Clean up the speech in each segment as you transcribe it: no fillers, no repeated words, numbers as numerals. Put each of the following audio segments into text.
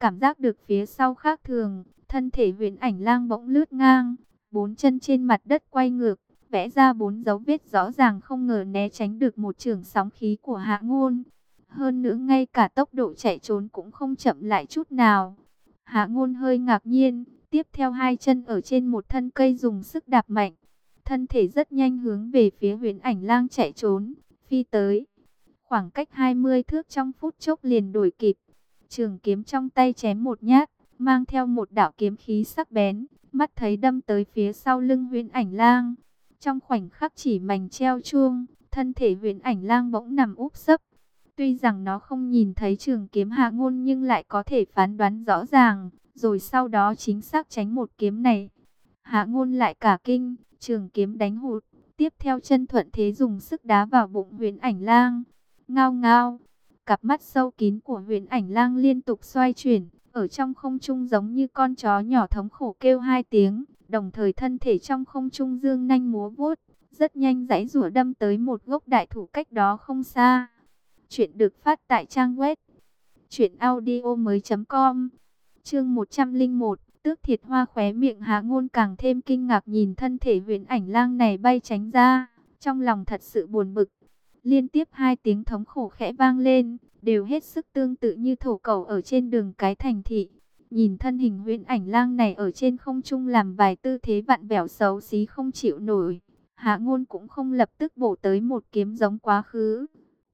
cảm giác được phía sau khác thường, thân thể Huyền Ảnh Lang bỗng lướt ngang, bốn chân trên mặt đất quay ngược, vẽ ra bốn dấu vết rõ ràng, không ngờ né tránh được một chưởng sóng khí của Hạ Ngôn. Hơn nữa ngay cả tốc độ chạy trốn cũng không chậm lại chút nào. Hạ Ngôn hơi ngạc nhiên, tiếp theo hai chân ở trên một thân cây dùng sức đạp mạnh. Thân thể rất nhanh hướng về phía Huyền Ảnh Lang chạy trốn, phi tới. Khoảng cách 20 thước trong phút chốc liền đuổi kịp. Trường kiếm trong tay chém một nhát, mang theo một đạo kiếm khí sắc bén, mắt thấy đâm tới phía sau lưng Huyền Ảnh Lang. Trong khoảnh khắc chỉ mảnh treo chuông, thân thể Huyền Ảnh Lang bỗng nằm úp sấp. Tuy rằng nó không nhìn thấy trường kiếm Hạ Ngôn nhưng lại có thể phán đoán rõ ràng, rồi sau đó chính xác tránh một kiếm này. Hạ Ngôn lại cả kinh, trường kiếm đánh hụt, tiếp theo chân thuận thế dùng sức đá vào bụng Huyền Ảnh Lang. Ngao ngao, cặp mắt sâu kín của Huyền Ảnh Lang liên tục xoay chuyển, ở trong không trung giống như con chó nhỏ thống khổ kêu hai tiếng, đồng thời thân thể trong không trung dương nanh múa vuốt, rất nhanh giãy giụa đâm tới một gốc đại thụ cách đó không xa. Chuyện được phát tại trang web truyệnaudiomoi.com. Chương 101, Tước Thiệt Hoa. Khóe miệng Hạ Ngôn càng thêm kinh ngạc nhìn thân thể Huyền Ảnh Lang này bay tránh ra, trong lòng thật sự buồn bực. Liên tiếp hai tiếng thống khổ khẽ vang lên, đều hết sức tương tự như thổ cẩu ở trên đường cái thành thị. Nhìn thân hình Huyền Ảnh Lang này ở trên không trung làm vài tư thế vặn vẹo xấu xí không chịu nổi, Hạ Ngôn cũng không lập tức bổ tới một kiếm giống quá khứ.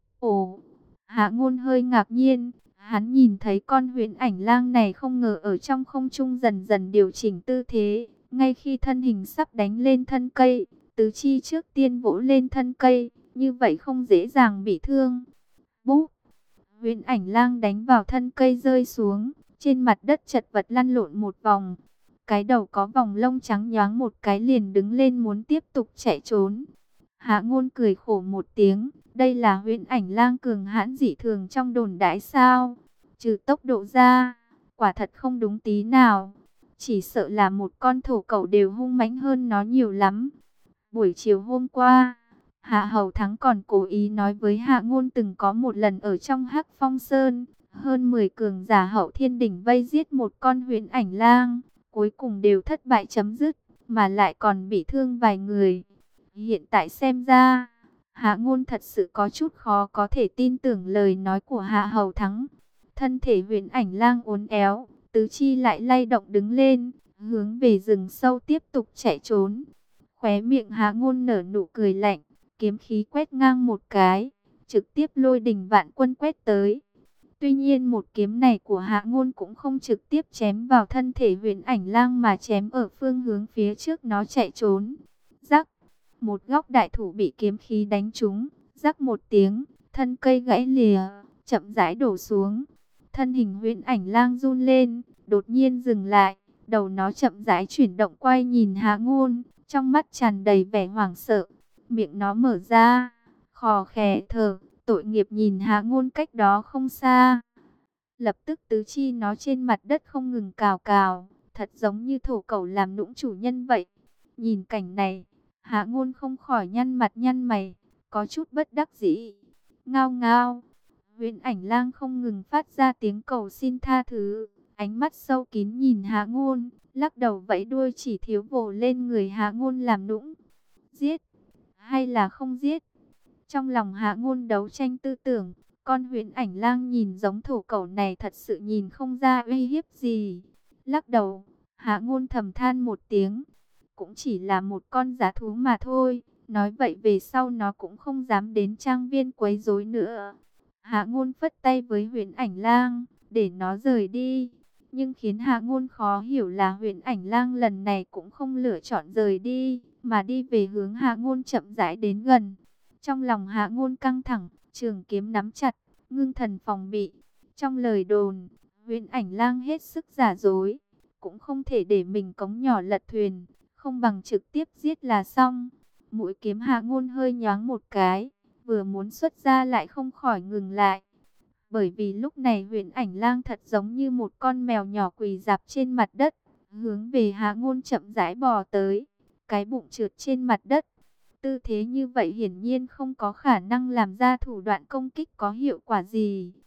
Ồ, Hạ Ngôn hơi ngạc nhiên, hắn nhìn thấy con Huyền Ảnh Lang này không ngờ ở trong không trung dần dần điều chỉnh tư thế, ngay khi thân hình sắp đánh lên thân cây, tứ chi trước tiên vỗ lên thân cây, như vậy không dễ dàng bị thương. Búp, Huyền Ảnh Lang đánh vào thân cây rơi xuống, trên mặt đất chật vật lăn lộn một vòng. Cái đầu có vòng lông trắng nhoáng một cái liền đứng lên muốn tiếp tục chạy trốn. Hạ Ngôn cười khổ một tiếng, đây là Huyền Ảnh Lang cường hãn dị thường trong đồn đãi sao? Trừ tốc độ ra, quả thật không đúng tí nào. Chỉ sợ là một con thổ cẩu đều hung mãnh hơn nó nhiều lắm. Buổi chiều hôm qua, Hạ Hầu Thắng còn cố ý nói với Hạ Ngôn từng có một lần ở trong Hắc Phong Sơn, hơn 10 cường giả hậu thiên đỉnh vây giết một con Huyền Ảnh Lang, cuối cùng đều thất bại chấm dứt, mà lại còn bị thương vài người. Hiện tại xem ra, Hạ Ngôn thật sự có chút khó có thể tin tưởng lời nói của Hạ Hầu Thắng. Thân thể Huyền Ảnh Lang uốn éo, tứ chi lại lay động đứng lên, hướng về rừng sâu tiếp tục chạy trốn. Khóe miệng Hạ Ngôn nở nụ cười lạnh, kiếm khí quét ngang một cái, trực tiếp lôi đình vạn quân quét tới. Tuy nhiên một kiếm này của Hạ Ngôn cũng không trực tiếp chém vào thân thể Huyền Ảnh Lang mà chém ở phương hướng phía trước nó chạy trốn. Rắc, một góc đại thụ bị kiếm khí đánh trúng, rắc một tiếng, thân cây gãy lìa, chậm rãi đổ xuống. Thân hình Huyền Ảnh Lang run lên, đột nhiên dừng lại, đầu nó chậm rãi chuyển động quay nhìn Hạ Ngôn, trong mắt tràn đầy vẻ hoảng sợ, miệng nó mở ra, khò khè thở, tội nghiệp nhìn Hạ Ngôn cách đó không xa. Lập tức tứ chi nó trên mặt đất không ngừng cào cào, thật giống như thổ cẩu làm nũng chủ nhân vậy. Nhìn cảnh này, Hạ Ngôn không khỏi nhăn mặt nhăn mày, có chút bất đắc dĩ. Ngao ngao, Huyền Ảnh Lang không ngừng phát ra tiếng cầu xin tha thứ, ánh mắt sâu kín nhìn Hạ Ngôn, lắc đầu vẫy đuôi chỉ thiếu vồ lên người Hạ Ngôn làm nũng. Giết hay là không giết? Trong lòng Hạ Ngôn đấu tranh tư tưởng, con Huyền Ảnh Lang nhìn giống thổ cẩu này thật sự nhìn không ra uy hiếp gì. Lắc đầu, Hạ Ngôn thầm than một tiếng, cũng chỉ là một con dã thú mà thôi, nói vậy về sau nó cũng không dám đến trang viên quấy rối nữa. Hạ Ngôn phất tay với Huyền Ảnh Lang, để nó rời đi. Nhưng khiến Hạ Ngôn khó hiểu là Huyền Ảnh Lang lần này cũng không lựa chọn rời đi, mà đi về hướng Hạ Ngôn chậm rãi đến gần. Trong lòng Hạ Ngôn căng thẳng, trường kiếm nắm chặt, ngưng thần phòng bị. Trong lời đồn, Huyền Ảnh Lang hết sức giả dối, cũng không thể để mình cống nhỏ lật thuyền, không bằng trực tiếp giết là xong. Mũi kiếm Hạ Ngôn hơi nhoáng một cái, vừa muốn xuất ra lại không khỏi ngừng lại. Bởi vì lúc này Huyền Ảnh Lang thật giống như một con mèo nhỏ quỳ rạp trên mặt đất, hướng về Hạ Ngôn chậm rãi bò tới, cái bụng trượt trên mặt đất. Tư thế như vậy hiển nhiên không có khả năng làm ra thủ đoạn công kích có hiệu quả gì.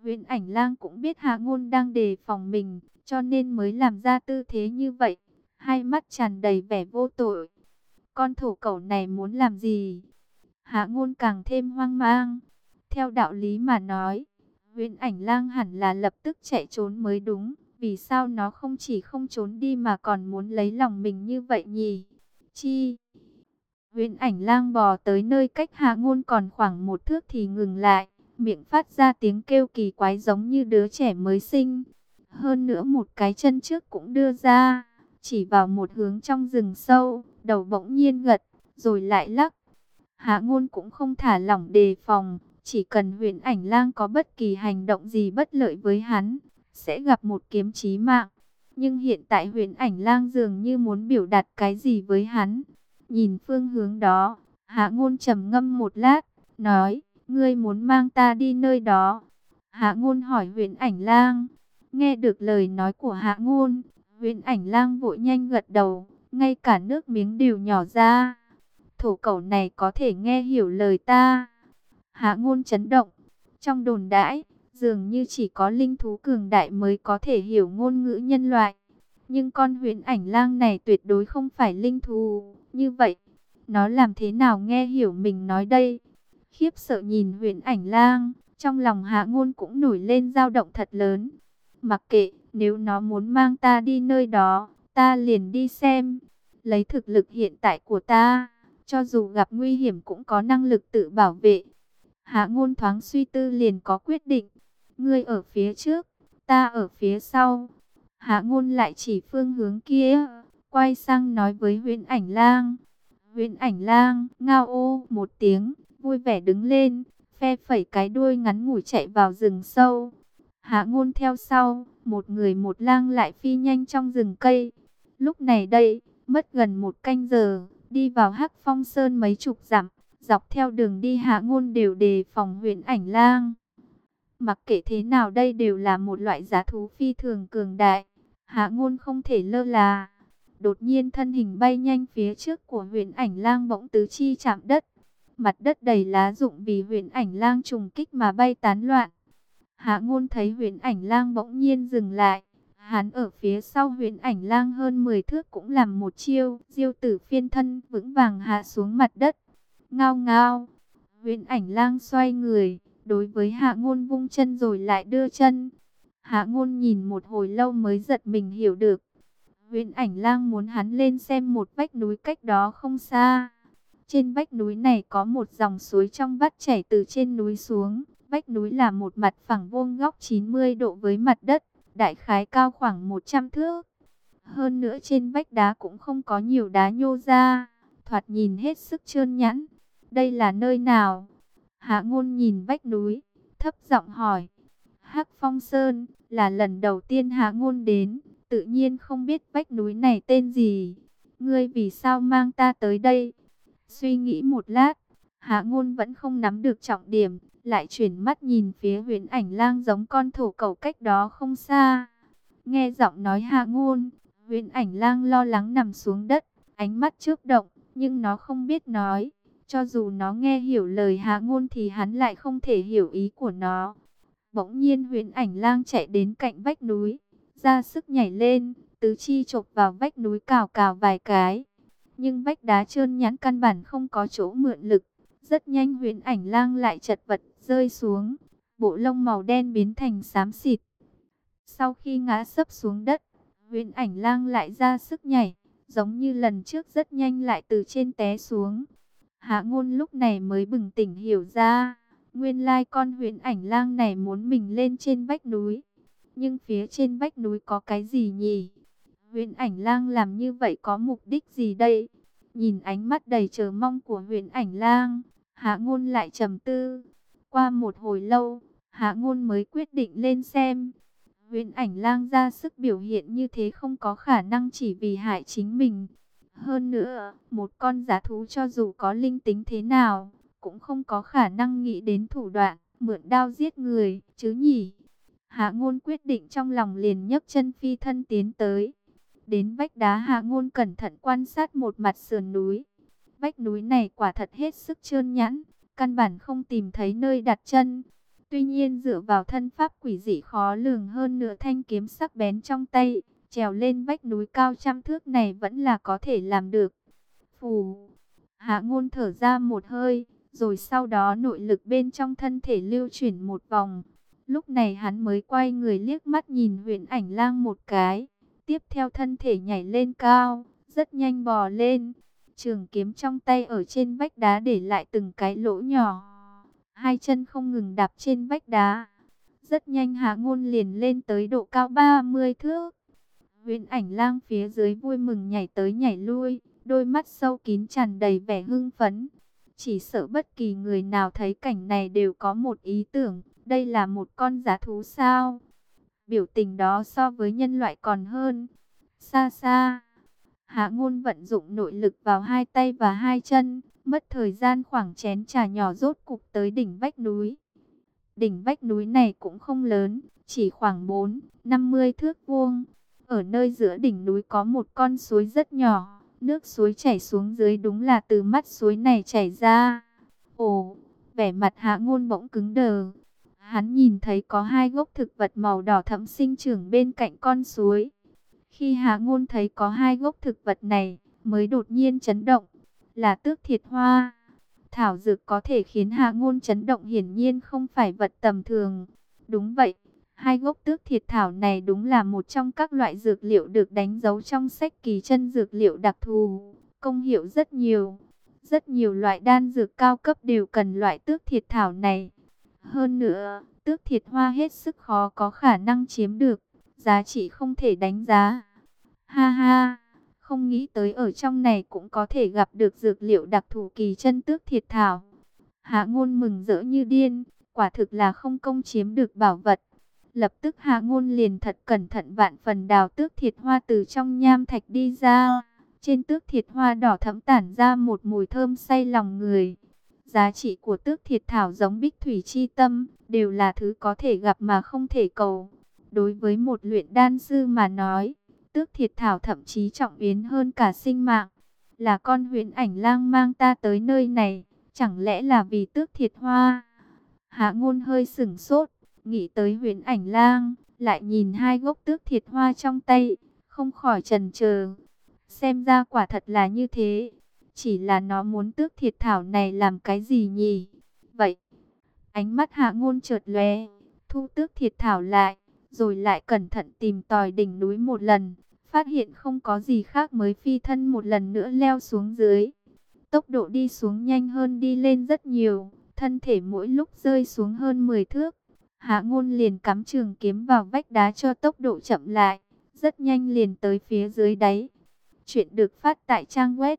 Huyền Ảnh Lang cũng biết Hạ Ngôn đang đề phòng mình, cho nên mới làm ra tư thế như vậy, hai mắt tràn đầy vẻ vô tội. Con thổ cẩu này muốn làm gì? Hạ Ngôn càng thêm hoang mang. Theo đạo lý mà nói, Huyền Ảnh Lang hẳn là lập tức chạy trốn mới đúng. Vì sao nó không chỉ không trốn đi mà còn muốn lấy lòng mình như vậy nhỉ? Chi? Huyền Ảnh Lang bò tới nơi cách Hạ Ngôn còn khoảng 1 thước thì ngừng lại, miệng phát ra tiếng kêu kỳ quái giống như đứa trẻ mới sinh. Hơn nữa một cái chân trước cũng đưa ra, chỉ vào một hướng trong rừng sâu, đầu bỗng nhiên gật, rồi lại lắc. Hạ Ngôn cũng không thả lỏng đề phòng, chỉ cần Huyền Ảnh Lang có bất kỳ hành động gì bất lợi với hắn, sẽ gặp một kiếm chí mạng. Nhưng hiện tại Huyền Ảnh Lang dường như muốn biểu đạt cái gì với hắn. Nhìn phương hướng đó, Hạ Ngôn trầm ngâm một lát, nói, ngươi muốn mang ta đi nơi đó. Hạ Ngôn hỏi Huyền Ảnh Lang. Nghe được lời nói của Hạ Ngôn, Huyền Ảnh Lang vội nhanh gật đầu, ngay cả nước miếng đều nhỏ ra. Thổ cẩu này có thể nghe hiểu lời ta. Hạ Ngôn chấn động. Trong đồn đãi, dường như chỉ có linh thú cường đại mới có thể hiểu ngôn ngữ nhân loại. Nhưng con Huyền Ảnh Lang này tuyệt đối không phải linh thú. Như vậy, nó làm thế nào nghe hiểu mình nói đây? Khiếp sợ nhìn Huyền Ảnh Lang, trong lòng Hạ Ngôn cũng nổi lên dao động thật lớn. Mặc kệ, nếu nó muốn mang ta đi nơi đó, ta liền đi xem. Lấy thực lực hiện tại của ta, cho dù gặp nguy hiểm cũng có năng lực tự bảo vệ. Hạ Ngôn thoáng suy tư liền có quyết định. Ngươi ở phía trước, ta ở phía sau. Hạ Ngôn lại chỉ phương hướng kia, quay sang nói với Huyền Ảnh Lang. Huyền Ảnh Lang ngao ô một tiếng, vui vẻ đứng lên, phe phẩy cái đuôi ngắn ngủi chạy vào rừng sâu. Hạ Ngôn theo sau, một người một lang lại phi nhanh trong rừng cây. Lúc này đây, mất gần 1 canh giờ, đi vào Hắc Phong Sơn mấy chục dặm, dọc theo đường đi Hạ Ngôn đều đề phòng Huyền Ảnh Lang. Mặc kệ thế nào đây đều là một loại giá thú phi thường cường đại, Hạ Ngôn không thể lơ là. Đột nhiên thân hình bay nhanh phía trước của Huyền Ảnh Lang bỗng tứ chi chạm đất. Mặt đất đầy lá rụng vì Huyền Ảnh Lang trùng kích mà bay tán loạn. Hạ Ngôn thấy Huyền Ảnh Lang bỗng nhiên dừng lại. Hắn ở phía sau Huyền Ảnh Lang hơn 10 thước cũng làm một chiêu, diêu tử phiên thân vững vàng hạ xuống mặt đất. Ngao ngao. Huyền Ảnh Lang xoay người, đối với Hạ Ngôn vung chân rồi lại đưa chân. Hạ Ngôn nhìn một hồi lâu mới giật mình hiểu được. Huyền Ảnh Lang muốn hắn lên xem một vách núi cách đó không xa. Trên vách núi này có một dòng suối trong vắt chảy từ trên núi xuống. Vách núi là một mặt phẳng vuông góc 90 độ với mặt đất, đại khái cao khoảng 100 thước. Hơn nữa trên vách đá cũng không có nhiều đá nhô ra, thoạt nhìn hết sức trơn nhẵn. Đây là nơi nào? Hạ Ngôn nhìn vách núi, thấp giọng hỏi. Hắc Phong Sơn, là lần đầu tiên Hạ Ngôn đến, tự nhiên không biết vách núi này tên gì. Ngươi vì sao mang ta tới đây? Suy nghĩ một lát, Hạ Ngôn vẫn không nắm được trọng điểm, lại chuyển mắt nhìn phía Huyền Ảnh Lang giống con thổ cẩu cách đó không xa. Nghe giọng nói Hạ Ngôn, Huyền Ảnh Lang lo lắng nằm xuống đất, ánh mắt chớp động, nhưng nó không biết nói. Cho dù nó nghe hiểu lời Hạ Ngôn thì hắn lại không thể hiểu ý của nó. Bỗng nhiên Huyền Ảnh Lang chạy đến cạnh vách núi, ra sức nhảy lên, tứ chi chộp vào vách núi cào cào vài cái. Nhưng vách đá trơn nhẵn căn bản không có chỗ mượn lực. Rất nhanh Huyền Ảnh Lang lại chật vật rơi xuống, bộ lông màu đen biến thành xám xịt. Sau khi ngã sấp xuống đất, Huyền Ảnh Lang lại ra sức nhảy, giống như lần trước rất nhanh lại từ trên té xuống. Hạ Ngôn lúc này mới bừng tỉnh hiểu ra, nguyên lai con Huyền Ảnh Lang này muốn mình lên trên vách núi. Nhưng phía trên vách núi có cái gì nhỉ? Huyền Ảnh Lang làm như vậy có mục đích gì đây? Nhìn ánh mắt đầy chờ mong của Huyền Ảnh Lang, Hạ Ngôn lại trầm tư. Qua một hồi lâu, Hạ Ngôn mới quyết định lên xem. Huyền Ảnh Lang ra sức biểu hiện như thế không có khả năng chỉ vì hại chính mình. Hơn nữa, một con dã thú cho dù có linh tính thế nào, cũng không có khả năng nghĩ đến thủ đoạn mượn đao giết người, chứ nhỉ? Hạ Ngôn quyết định trong lòng liền nhấc chân phi thân tiến tới. Đến vách đá Hạ Ngôn cẩn thận quan sát một mặt sườn núi. Vách núi này quả thật hết sức trơn nhẵn, căn bản không tìm thấy nơi đặt chân. Tuy nhiên dựa vào thân pháp quỷ dị khó lường hơn nửa thanh kiếm sắc bén trong tay, trèo lên vách núi cao trăm thước này vẫn là có thể làm được. Phù, Hạ Ngôn thở ra một hơi, rồi sau đó nội lực bên trong thân thể lưu chuyển một vòng. Lúc này hắn mới quay người liếc mắt nhìn Huyền Ảnh Lang một cái, tiếp theo thân thể nhảy lên cao, rất nhanh bò lên. Trường kiếm trong tay ở trên vách đá để lại từng cái lỗ nhỏ. Hai chân không ngừng đạp trên vách đá. Rất nhanh Hạ Ngôn liền lên tới độ cao 30 thước. Huyền Ảnh Lang phía dưới vui mừng nhảy tới nhảy lui, đôi mắt sâu kín tràn đầy vẻ hưng phấn. Chỉ sợ bất kỳ người nào thấy cảnh này đều có một ý tưởng, đây là một con dã thú sao? Biểu tình đó so với nhân loại còn hơn. Xa xa, Hạ Ngôn vận dụng nội lực vào hai tay và hai chân, mất thời gian khoảng chén trà nhỏ rốt cục tới đỉnh vách núi. Đỉnh vách núi này cũng không lớn, chỉ khoảng 4-50 thước vuông. Ở nơi giữa đỉnh núi có một con suối rất nhỏ, nước suối chảy xuống dưới đúng là từ mắt suối này chảy ra. Ồ, vẻ mặt Hạ Ngôn bỗng cứng đờ. Hắn nhìn thấy có hai gốc thực vật màu đỏ thẫm sinh trưởng bên cạnh con suối. Khi Hạ Ngôn thấy có hai gốc thực vật này, mới đột nhiên chấn động, là tước thiệt hoa. Thảo dược có thể khiến Hạ Ngôn chấn động hiển nhiên không phải vật tầm thường. Đúng vậy, hai gốc tước thiệt thảo này đúng là một trong các loại dược liệu được đánh dấu trong sách kỳ chân dược liệu đặc thù, công hiệu rất nhiều. Rất nhiều loại đan dược cao cấp đều cần loại tước thiệt thảo này. Hơn nữa, tước thiệt hoa hết sức khó có khả năng chiếm được, giá trị không thể đánh giá. Ha ha, không nghĩ tới ở trong này cũng có thể gặp được dược liệu đặc thù kỳ chân tước thiệt thảo. Hạ Ngôn mừng rỡ như điên, quả thực là không công chiếm được bảo vật. Lập tức Hạ Ngôn liền thật cẩn thận vạn phần đào tước thiệt hoa từ trong nham thạch đi ra. Trên tước thiệt hoa đỏ thẫm tản ra một mùi thơm say lòng người. Giá trị của tước thiệt thảo giống bích thủy chi tâm, đều là thứ có thể gặp mà không thể cầu. Đối với một luyện đan sư mà nói, tước thiệt thảo thậm chí trọng yếu hơn cả sinh mạng. Là con Huyền Ảnh Lang mang ta tới nơi này, chẳng lẽ là vì tước thiệt hoa? Hạ Ngôn hơi sửng sốt, nghĩ tới Huyền Ảnh Lang, lại nhìn hai gốc tước thiệt hoa trong tay, không khỏi chần chờ. Xem ra quả thật là như thế. Chỉ là nó muốn tước thiệt thảo này làm cái gì nhỉ? Vậy, ánh mắt Hạ Ngôn chợt lóe, thu tước thiệt thảo lại, rồi lại cẩn thận tìm tòi đỉnh núi một lần, phát hiện không có gì khác mới phi thân một lần nữa leo xuống dưới. Tốc độ đi xuống nhanh hơn đi lên rất nhiều, thân thể mỗi lúc rơi xuống hơn 10 thước. Hạ Ngôn liền cắm trường kiếm vào vách đá cho tốc độ chậm lại, rất nhanh liền tới phía dưới đáy. Chuyện được phát tại trang web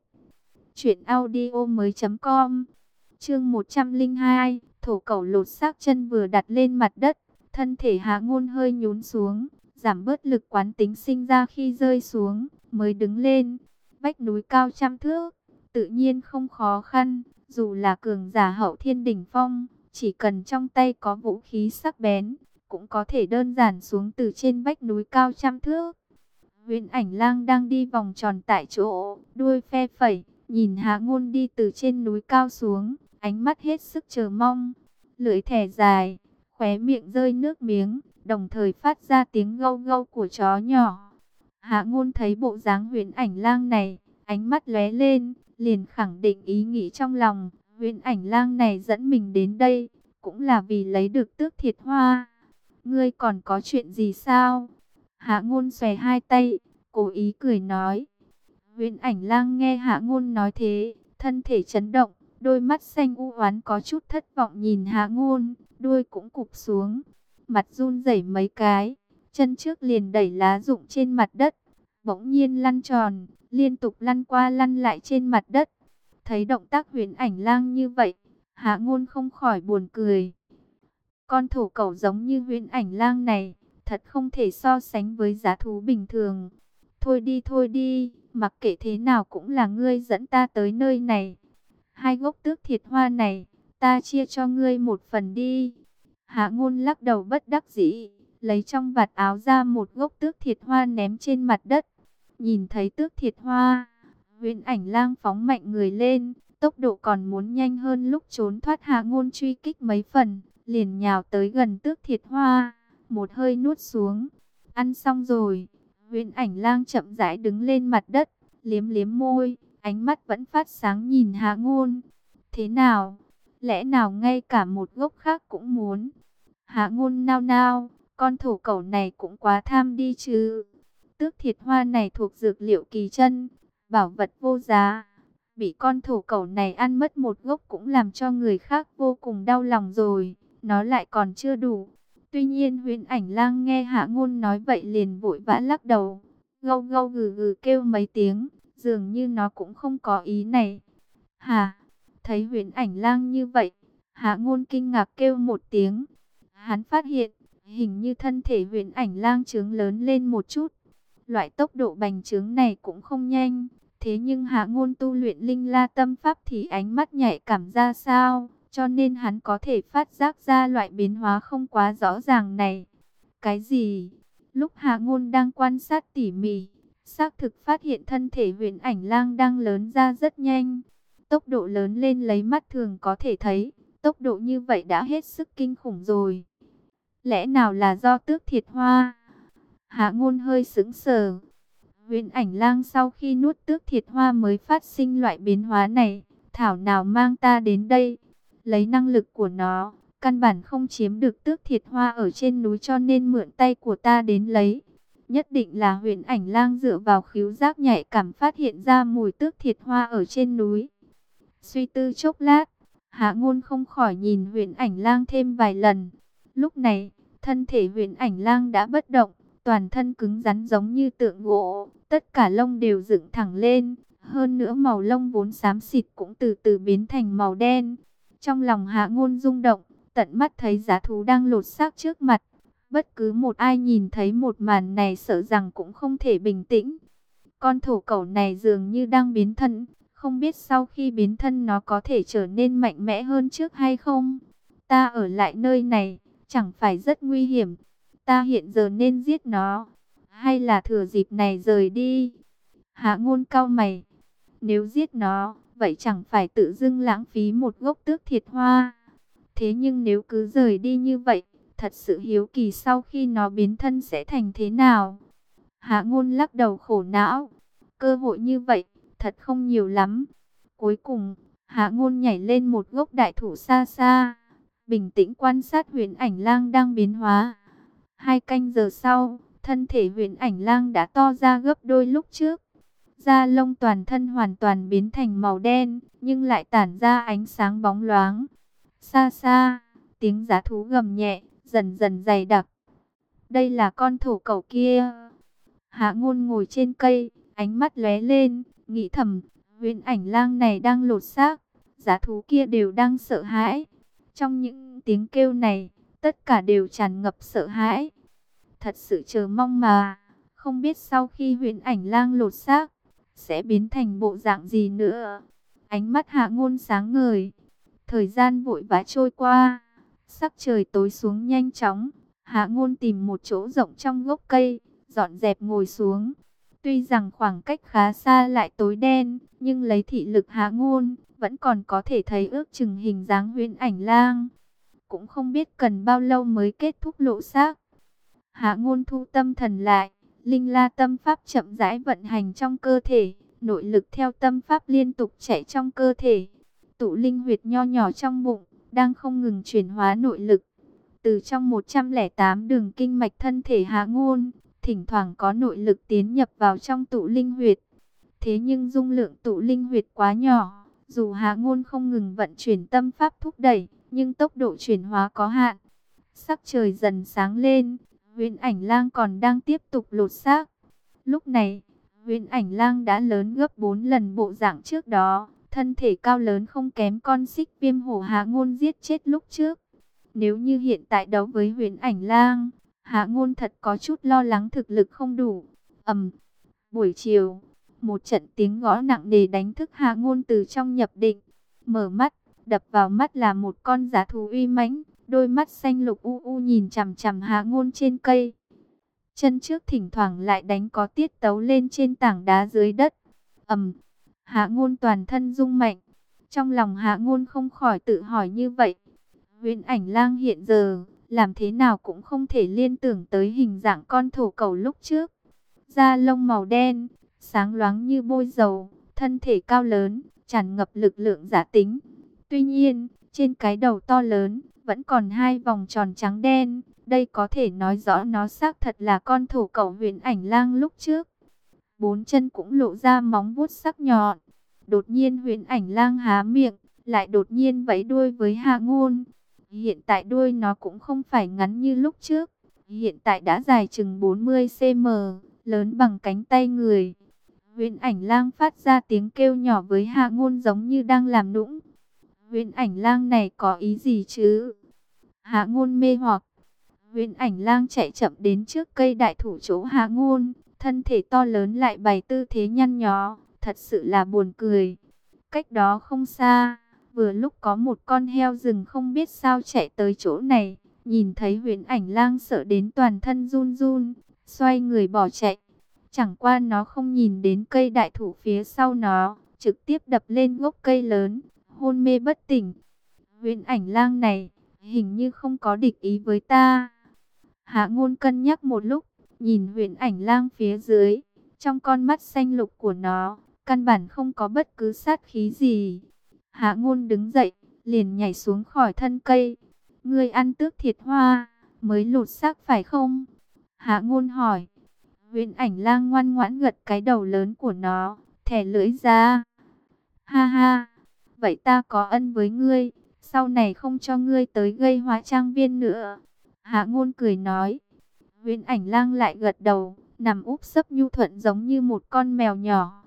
truyệnaudiomoi.com. Chương 102, thổ cẩu lột xác. Chân vừa đặt lên mặt đất, thân thể Hạ Ngôn hơi nhún xuống, giảm bớt lực quán tính sinh ra khi rơi xuống, mới đứng lên. Vách núi cao trăm thước, tự nhiên không khó khăn, dù là cường giả hậu thiên đỉnh phong, chỉ cần trong tay có vũ khí sắc bén, cũng có thể đơn giản xuống từ trên vách núi cao trăm thước. Huyền Ảnh Lang đang đi vòng tròn tại chỗ, đuôi phe phẩy, nhìn Hạ Ngôn đi từ trên núi cao xuống, ánh mắt hết sức chờ mong. Lưỡi thẻ dài, khóe miệng rơi nước miếng, đồng thời phát ra tiếng gâu gâu của chó nhỏ. Hạ Ngôn thấy bộ dáng Huyền Ảnh Lang này, ánh mắt lóe lên, liền khẳng định ý nghĩ trong lòng, Huyền Ảnh Lang này dẫn mình đến đây, cũng là vì lấy được tước thiệt hoa. Ngươi còn có chuyện gì sao? Hạ Ngôn xòe hai tay, cố ý cười nói. Huyền Ảnh Lang nghe Hạ Ngôn nói thế, thân thể chấn động, đôi mắt xanh u oán có chút thất vọng nhìn Hạ Ngôn, đuôi cũng cụp xuống, mặt run rẩy mấy cái, chân trước liền đẩy lá rụng trên mặt đất, bỗng nhiên lăn tròn, liên tục lăn qua lăn lại trên mặt đất. Thấy động tác Huyền Ảnh Lang như vậy, Hạ Ngôn không khỏi buồn cười. Con thổ cẩu giống như Huyền Ảnh Lang này, thật không thể so sánh với dã thú bình thường. Thôi đi, mặc kệ thế nào cũng là ngươi dẫn ta tới nơi này. Hai gốc tước thiệt hoa này, ta chia cho ngươi một phần đi. Hạ Ngôn lắc đầu bất đắc dĩ, lấy trong vạt áo ra một gốc tước thiệt hoa ném trên mặt đất. Nhìn thấy tước thiệt hoa, Huyền Ảnh Lang phóng mạnh người lên, tốc độ còn muốn nhanh hơn lúc trốn thoát Hạ Ngôn truy kích mấy phần, liền nhào tới gần Tước Thiệt Hoa, một hơi nuốt xuống. Ăn xong rồi, Huyền Ảnh Lang chậm rãi đứng lên mặt đất, liếm liếm môi, ánh mắt vẫn phát sáng nhìn Hạ Ngôn. Thế nào? Lẽ nào ngay cả một gốc khác cũng muốn? Hạ Ngôn nao nao, con thổ cẩu này cũng quá tham đi chứ. Tước Thiệt Hoa này thuộc dược liệu kỳ chân, bảo vật vô giá. Bị con thổ cẩu này ăn mất một gốc cũng làm cho người khác vô cùng đau lòng rồi. Nó lại còn chưa đủ. Tuy nhiên Huyền Ảnh Lang nghe Hạ Ngôn nói vậy liền vội vã lắc đầu. Gâu gâu gừ gừ kêu mấy tiếng. Dường như nó cũng không có ý này. Hả? Thấy Huyền Ảnh Lang như vậy, Hạ Ngôn kinh ngạc kêu một tiếng. Hắn phát hiện, hình như thân thể Huyền Ảnh Lang trướng lớn lên một chút. Loại tốc độ bành trướng này cũng không nhanh. Thế nhưng Hạ Ngôn tu luyện Linh La Tâm Pháp thì ánh mắt nhạy cảm ra sao, cho nên hắn có thể phát giác ra loại biến hóa không quá rõ ràng này. Cái gì? Lúc Hạ Ngôn đang quan sát tỉ mỉ, xác thực phát hiện thân thể Huyền Ảnh Lang đang lớn ra rất nhanh. Tốc độ lớn lên lấy mắt thường có thể thấy, tốc độ như vậy đã hết sức kinh khủng rồi. Lẽ nào là do Tước Thiệt Hoa? Hạ Ngôn hơi sững sờ. Huyền Ảnh Lang sau khi nuốt Tước Thiệt Hoa mới phát sinh loại biến hóa này. Thảo nào mang ta đến đây? Lấy năng lực của nó, căn bản không chiếm được Tước Thiệt Hoa ở trên núi cho nên mượn tay của ta đến lấy. Nhất định là Huyền Ảnh Lang dựa vào khứu giác nhạy cảm phát hiện ra mùi Tước Thiệt Hoa ở trên núi. Suy tư chốc lát, Hạ Ngôn không khỏi nhìn Huyền Ảnh Lang thêm vài lần. Lúc này, thân thể Huyền Ảnh Lang đã bất động, toàn thân cứng rắn giống như tượng gỗ, tất cả lông đều dựng thẳng lên, hơn nữa màu lông vốn xám xịt cũng từ từ biến thành màu đen. Trong lòng Hạ Ngôn rung động, tận mắt thấy giá thú đang lột xác trước mặt. Bất cứ một ai nhìn thấy một màn này sợ rằng cũng không thể bình tĩnh. Con thổ cẩu này dường như đang biến thân, không biết sau khi biến thân nó có thể trở nên mạnh mẽ hơn trước hay không. Ta ở lại nơi này, chẳng phải rất nguy hiểm. Ta hiện giờ nên giết nó, hay là thừa dịp này rời đi? Hạ Ngôn cau mày. Nếu giết nó, vậy chẳng phải tự dưng lãng phí một gốc Tước Thiệt Hoa. Thế nhưng nếu cứ rời đi như vậy, thật sự hiếu kỳ sau khi nó biến thân sẽ thành thế nào? Hạ Ngôn lắc đầu khổ não. Cơ hội như vậy, thật không nhiều lắm. Cuối cùng, Hạ Ngôn nhảy lên một gốc đại thụ xa xa, bình tĩnh quan sát Huyền Ảnh Lang đang biến hóa. 2 canh giờ sau, thân thể Huyền Ảnh Lang đã to ra gấp đôi lúc trước. Da lông toàn thân hoàn toàn biến thành màu đen, nhưng lại tản ra ánh sáng bóng loáng. Xa xa, tiếng giá thú gầm nhẹ, dần dần dày đặc. Đây là con thổ cẩu kia. Hạ Ngôn ngồi trên cây, ánh mắt lóe lên, nghĩ thầm, Huyền Ảnh Lang này đang lột xác, giá thú kia đều đang sợ hãi. Trong những tiếng kêu này, tất cả đều tràn ngập sợ hãi. Thật sự chờ mong mà, không biết sau khi Huyền Ảnh Lang lột xác, sẽ biến thành bộ dạng gì nữa. Ánh mắt Hạ Ngôn sáng ngời. Thời gian vội vã trôi qua, sắc trời tối xuống nhanh chóng. Hạ Ngôn tìm một chỗ rộng trong gốc cây, dọn dẹp ngồi xuống. Tuy rằng khoảng cách khá xa lại tối đen, nhưng lấy thị lực Hạ Ngôn, vẫn còn có thể thấy ước chừng hình dáng Huyền Ảnh Lang. Cũng không biết cần bao lâu mới kết thúc lộ xác. Hạ Ngôn thu tâm thần lại, Linh La Tâm Pháp chậm rãi vận hành trong cơ thể, nội lực theo tâm pháp liên tục chạy trong cơ thể. Tụ linh huyệt nho nhỏ trong bụng, đang không ngừng chuyển hóa nội lực. Từ trong 108 đường kinh mạch thân thể Hạ Ngôn, thỉnh thoảng có nội lực tiến nhập vào trong tụ linh huyệt. Thế nhưng dung lượng tụ linh huyệt quá nhỏ, dù Hạ Ngôn không ngừng vận chuyển tâm pháp thúc đẩy, nhưng tốc độ chuyển hóa có hạn. Sắc trời dần sáng lên, Huyền Ảnh Lang còn đang tiếp tục lột xác. Lúc này, Huyền Ảnh Lang đã lớn gấp 4 lần bộ dạng trước đó, thân thể cao lớn không kém con Xích Viêm hổ Hạ Ngôn giết chết lúc trước. Nếu như hiện tại đấu với Huyền Ảnh Lang, Hạ Ngôn thật có chút lo lắng thực lực không đủ. Buổi chiều, một trận tiếng gõ nặng nề đánh thức Hạ Ngôn từ trong nhập định. Mở mắt, đập vào mắt là một con dã thú uy mãnh, đôi mắt xanh lục u u nhìn chằm chằm Hạ Ngôn trên cây. Chân trước thỉnh thoảng lại đánh có tiết tấu lên trên tảng đá dưới đất. Hạ Ngôn toàn thân rung mạnh. Trong lòng Hạ Ngôn không khỏi tự hỏi như vậy. Huyền Ảnh Lang hiện giờ, làm thế nào cũng không thể liên tưởng tới hình dạng con thổ cẩu lúc trước. Da lông màu đen, sáng loáng như bôi dầu, thân thể cao lớn, tràn ngập lực lượng giả tính. Tuy nhiên, trên cái đầu to lớn, vẫn còn hai vòng tròn trắng đen. Đây có thể nói rõ nó xác thật là con thổ cẩu Huyền Ảnh Lang lúc trước. Bốn chân cũng lộ ra móng vuốt sắc nhọn. Đột nhiên Huyền Ảnh Lang há miệng, lại đột nhiên vẫy đuôi với Hạ Ngôn. Hiện tại đuôi nó cũng không phải ngắn như lúc trước. Hiện tại đã dài chừng 40 cm, lớn bằng cánh tay người. Huyền Ảnh Lang phát ra tiếng kêu nhỏ với Hạ Ngôn giống như đang làm nũng. Huyền Ảnh Lang này có ý gì chứ? Hạ Ngôn mê hoặc. Huyền Ảnh Lang chạy chậm đến trước cây đại thụ chỗ Hạ Ngôn, thân thể to lớn lại bày tư thế nhăn nhó, thật sự là buồn cười. Cách đó không xa, vừa lúc có một con heo rừng không biết sao chạy tới chỗ này, nhìn thấy Huyền Ảnh Lang sợ đến toàn thân run run, xoay người bỏ chạy. Chẳng qua nó không nhìn đến cây đại thụ phía sau nó, trực tiếp đập lên gốc cây lớn, hôn mê bất tỉnh. Huyền Ảnh Lang này, hình như không có địch ý với ta. Hạ Ngôn cân nhắc một lúc, nhìn Huyền Ảnh Lang phía dưới, trong con mắt xanh lục của nó, căn bản không có bất cứ sát khí gì. Hạ Ngôn đứng dậy, liền nhảy xuống khỏi thân cây. Ngươi ăn tước thiệt hoa, mới lột xác phải không? Hạ Ngôn hỏi. Huyền Ảnh Lang ngoan ngoãn gật cái đầu lớn của nó, thè lưỡi ra. Ha ha, vậy ta có ân với ngươi, sau này không cho ngươi tới gây hóa trang viên nữa. Hạ Ngôn cười nói. Huyền Ảnh Lang lại gật đầu, nằm úp sấp nhu thuận giống như một con mèo nhỏ.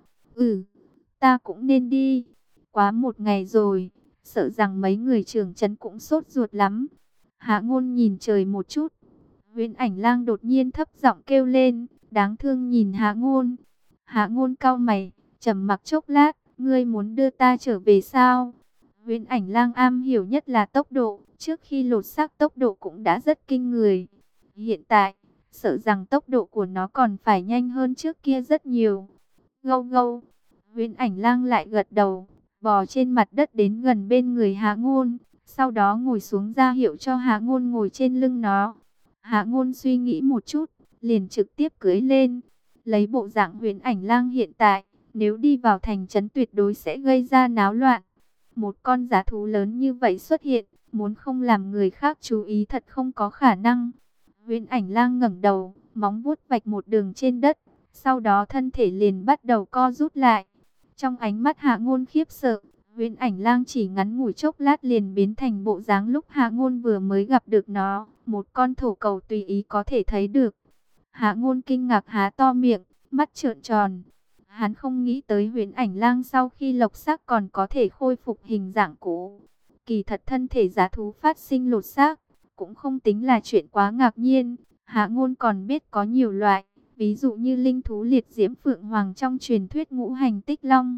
Ta cũng nên đi. Quá một ngày rồi, sợ rằng mấy người trưởng trấn cũng sốt ruột lắm. Hạ Ngôn nhìn trời một chút. Huyền Ảnh Lang đột nhiên thấp giọng kêu lên, đáng thương nhìn Hạ Ngôn. Hạ Ngôn cau mày, trầm mặc chốc lát, ngươi muốn đưa ta trở về sao? Huyền Ảnh Lang am hiểu nhất là tốc độ, trước khi lột xác tốc độ cũng đã rất kinh người. Hiện tại, sợ rằng tốc độ của nó còn phải nhanh hơn trước kia rất nhiều. Gâu gâu, Huyền Ảnh Lang lại gật đầu, bò trên mặt đất đến gần bên người Hạ Ngôn, sau đó ngồi xuống ra hiệu cho Hạ Ngôn ngồi trên lưng nó. Hạ Ngôn suy nghĩ một chút, liền trực tiếp cưỡi lên. Lấy bộ dạng Huyền Ảnh Lang hiện tại, nếu đi vào thành trấn tuyệt đối sẽ gây ra náo loạn. Một con dã thú lớn như vậy xuất hiện, muốn không làm người khác chú ý thật không có khả năng. Huyền Ảnh Lang ngẩng đầu, móng vuốt vạch một đường trên đất, sau đó thân thể liền bắt đầu co rút lại. Trong ánh mắt Hạ Ngôn khiếp sợ, Huyền Ảnh Lang chỉ ngắn ngủi chốc lát liền biến thành bộ dáng lúc Hạ Ngôn vừa mới gặp được nó, một con thổ cẩu tùy ý có thể thấy được. Hạ Ngôn kinh ngạc há to miệng, mắt trợn tròn. Hắn không nghĩ tới Huyền Ảnh Lang sau khi lột xác còn có thể khôi phục hình dạng cũ. Kỳ thật thân thể dã thú phát sinh lột xác cũng không tính là chuyện quá ngạc nhiên. Hạ Ngôn còn biết có nhiều loại, ví dụ như linh thú liệt diễm phượng hoàng trong truyền thuyết ngũ hành tích long.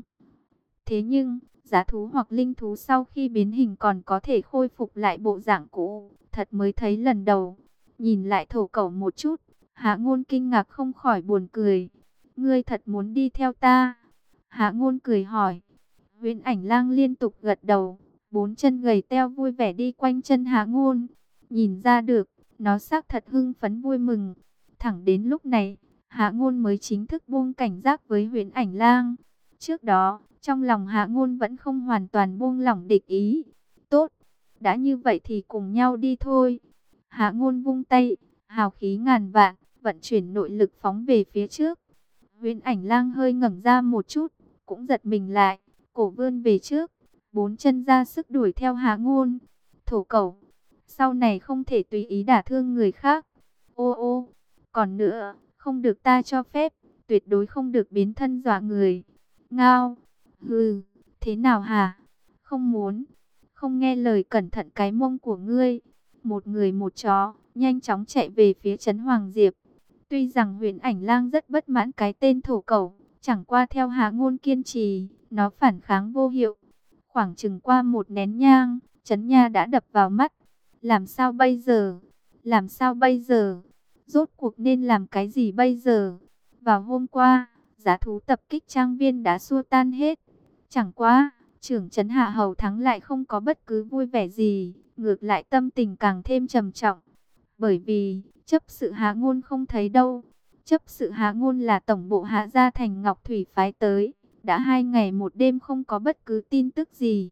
Thế nhưng, dã thú hoặc linh thú sau khi biến hình còn có thể khôi phục lại bộ dạng cũ, thật mới thấy lần đầu. Nhìn lại thổ cẩu một chút, Hạ Ngôn kinh ngạc không khỏi buồn cười. Ngươi thật muốn đi theo ta? Hạ Ngôn cười hỏi. Huyền Ảnh Lang liên tục gật đầu, bốn chân gầy teo vui vẻ đi quanh chân Hạ Ngôn. Nhìn ra được, nó xác thật hưng phấn vui mừng. Thẳng đến lúc này, Hạ Ngôn mới chính thức buông cảnh giác với Huyền Ảnh Lang. Trước đó, trong lòng Hạ Ngôn vẫn không hoàn toàn buông lỏng địch ý. Tốt, đã như vậy thì cùng nhau đi thôi. Hạ Ngôn vung tay, hào khí ngàn vạn, vận chuyển nội lực phóng về phía trước. Huyền Ảnh Lang hơi ngẩng ra một chút, cũng giật mình lại, cổ vươn về trước, bốn chân ra sức đuổi theo Hạ Ngôn. Thổ cẩu, sau này không thể tùy ý đả thương người khác. Ô ô, còn nữa, không được ta cho phép, tuyệt đối không được biến thân dọa người. Ngao, hừ, thế nào hả? Không muốn, không nghe lời cẩn thận cái mông của ngươi. Một người một chó, nhanh chóng chạy về phía trấn Hoàng Diệp. Tuy rằng Huyền Ảnh Lang rất bất mãn cái tên thổ cẩu, chẳng qua theo Hạ Ngôn kiên trì, nó phản kháng vô hiệu. Khoảng chừng qua một nén nhang, trấn nha đã đập vào mắt. Làm sao bây giờ? Làm sao bây giờ? Rốt cuộc nên làm cái gì bây giờ? Vào hôm qua, dã thú tập kích trang viên đã xua tan hết. Chẳng qua, trưởng trấn Hạ Hầu Thắng lại không có bất cứ vui vẻ gì, ngược lại tâm tình càng thêm trầm trọng. Bởi vì, chấp sự Hạ Ngôn không thấy đâu. Chấp sự Hạ Ngôn là tổng bộ Hạ gia thành Ngọc Thủy phái tới. Đã 2 ngày 1 đêm không có bất cứ tin tức gì.